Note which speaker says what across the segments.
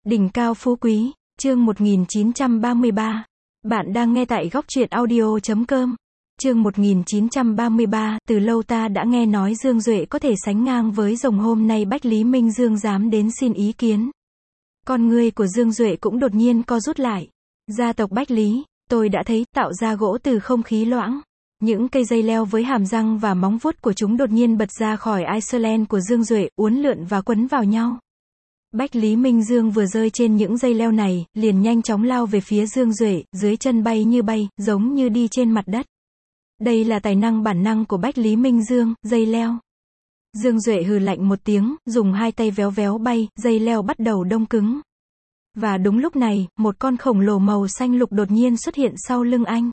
Speaker 1: Đỉnh cao phú quý, chương 1933. Bạn đang nghe tại góc truyện audio.com. Chương 1933, từ lâu ta đã nghe nói Dương Duệ có thể sánh ngang với rồng, hôm nay Bách Lý Minh Dương dám đến xin ý kiến. Con ngươi của Dương Duệ cũng đột nhiên co rút lại. Gia tộc Bách Lý, tôi đã thấy, tạo ra gỗ từ không khí loãng. Những cây dây leo với hàm răng và móng vuốt của chúng đột nhiên bật ra khỏi Iceland của Dương Duệ, uốn lượn và quấn vào nhau. Bách Lý Minh Dương vừa rơi trên những dây leo này, liền nhanh chóng lao về phía Dương Duệ, dưới chân bay, giống như đi trên mặt đất. Đây là tài năng bản năng của Bách Lý Minh Dương, dây leo. Dương Duệ hừ lạnh một tiếng, dùng hai tay véo bay, dây leo bắt đầu đông cứng. Và đúng lúc này, một con khổng lồ màu xanh lục đột nhiên xuất hiện sau lưng anh.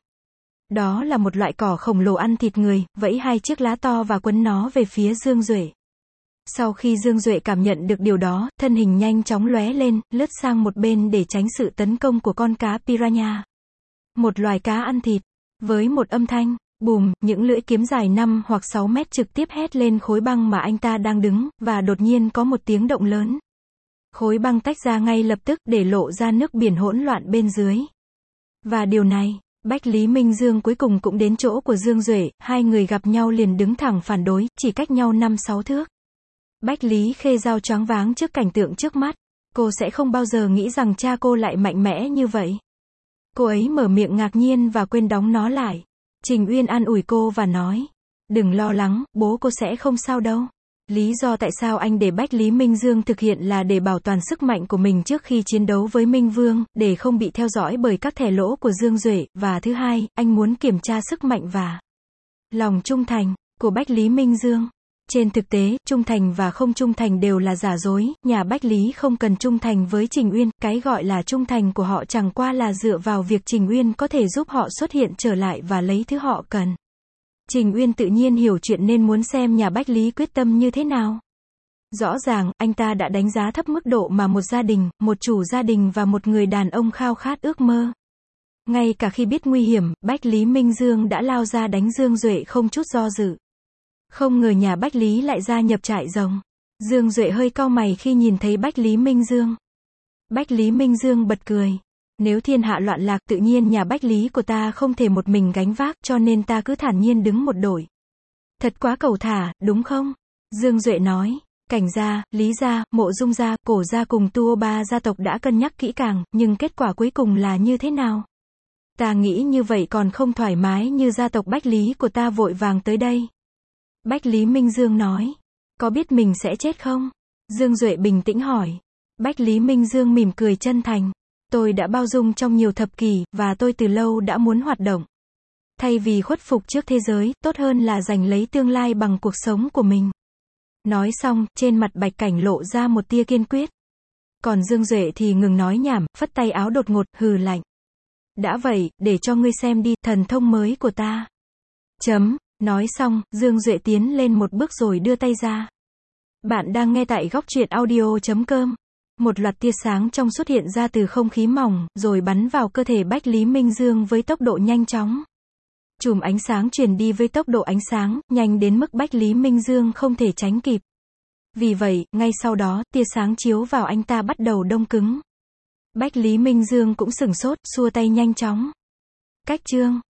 Speaker 1: Đó là một loại cỏ khổng lồ ăn thịt người, vẫy hai chiếc lá to và quấn nó về phía Dương Duệ. Sau khi Dương Duệ cảm nhận được điều đó, thân hình nhanh chóng lóe lên, lướt sang một bên để tránh sự tấn công của con cá piranha. Một loài cá ăn thịt. Với một âm thanh, bùm, những lưỡi kiếm dài 5 hoặc 6 mét trực tiếp hét lên khối băng mà anh ta đang đứng, và đột nhiên có một tiếng động lớn. Khối băng tách ra ngay lập tức để lộ ra nước biển hỗn loạn bên dưới. Và điều này, Bách Lý Minh Dương cuối cùng cũng đến chỗ của Dương Duệ, hai người gặp nhau liền đứng thẳng phản đối, chỉ cách nhau 5-6 thước. Bách Lý Khê Giao choáng váng trước cảnh tượng trước mắt. Cô sẽ không bao giờ nghĩ rằng cha cô lại mạnh mẽ như vậy. Cô ấy mở miệng ngạc nhiên và quên đóng nó lại. Trình Uyên an ủi cô và nói, đừng lo lắng, bố cô sẽ không sao đâu. Lý do tại sao anh để Bách Lý Minh Dương thực hiện là để bảo toàn sức mạnh của mình trước khi chiến đấu với Minh Vương, để không bị theo dõi bởi các thẻ lỗ của Dương Duệ, và thứ hai, anh muốn kiểm tra sức mạnh và lòng trung thành của Bách Lý Minh Dương. Trên thực tế, trung thành và không trung thành đều là giả dối, nhà Bách Lý không cần trung thành với Trình Uyên, cái gọi là trung thành của họ chẳng qua là dựa vào việc Trình Uyên có thể giúp họ xuất hiện trở lại và lấy thứ họ cần. Trình Uyên tự nhiên hiểu chuyện nên muốn xem nhà Bách Lý quyết tâm như thế nào. Rõ ràng, anh ta đã đánh giá thấp mức độ mà một gia đình, một chủ gia đình và một người đàn ông khao khát ước mơ. Ngay cả khi biết nguy hiểm, Bách Lý Minh Dương đã lao ra đánh Dương Duệ không chút do dự. Không ngờ nhà Bách Lý lại gia nhập trại rồng. Dương Duệ hơi cau mày khi nhìn thấy Bách Lý Minh Dương. Bách Lý Minh Dương bật cười. Nếu thiên hạ loạn lạc, tự nhiên nhà Bách Lý của ta không thể một mình gánh vác, cho nên ta cứ thản nhiên đứng một đội. Thật quá cầu thả, đúng không? Dương Duệ nói. Cảnh gia, Lý gia, Mộ Dung gia, Cổ gia cùng Tuo Ba gia tộc đã cân nhắc kỹ càng, nhưng kết quả cuối cùng là như thế nào? Ta nghĩ như vậy còn không thoải mái như gia tộc Bách Lý của ta vội vàng tới đây. Bách Lý Minh Dương nói. Có biết mình sẽ chết không? Dương Duệ bình tĩnh hỏi. Bách Lý Minh Dương mỉm cười chân thành. Tôi đã bao dung trong nhiều thập kỷ, và tôi từ lâu đã muốn hoạt động. Thay vì khuất phục trước thế giới, tốt hơn là giành lấy tương lai bằng cuộc sống của mình. Nói xong, trên mặt Bạch Cảnh lộ ra một tia kiên quyết. Còn Dương Duệ thì ngừng nói nhảm, phất tay áo đột ngột, hừ lạnh. Đã vậy, để cho ngươi xem đi, thần thông mới của ta. Nói xong, Dương Duệ tiến lên một bước rồi đưa tay ra. Bạn đang nghe tại góc truyện audio.com. Một loạt tia sáng trong xuất hiện ra từ không khí mỏng, rồi bắn vào cơ thể Bách Lý Minh Dương với tốc độ nhanh chóng. Chùm ánh sáng truyền đi với tốc độ ánh sáng, nhanh đến mức Bách Lý Minh Dương không thể tránh kịp. Vì vậy, ngay sau đó, tia sáng chiếu vào anh ta bắt đầu đông cứng. Bách Lý Minh Dương cũng sửng sốt, xua tay nhanh chóng. Cách chương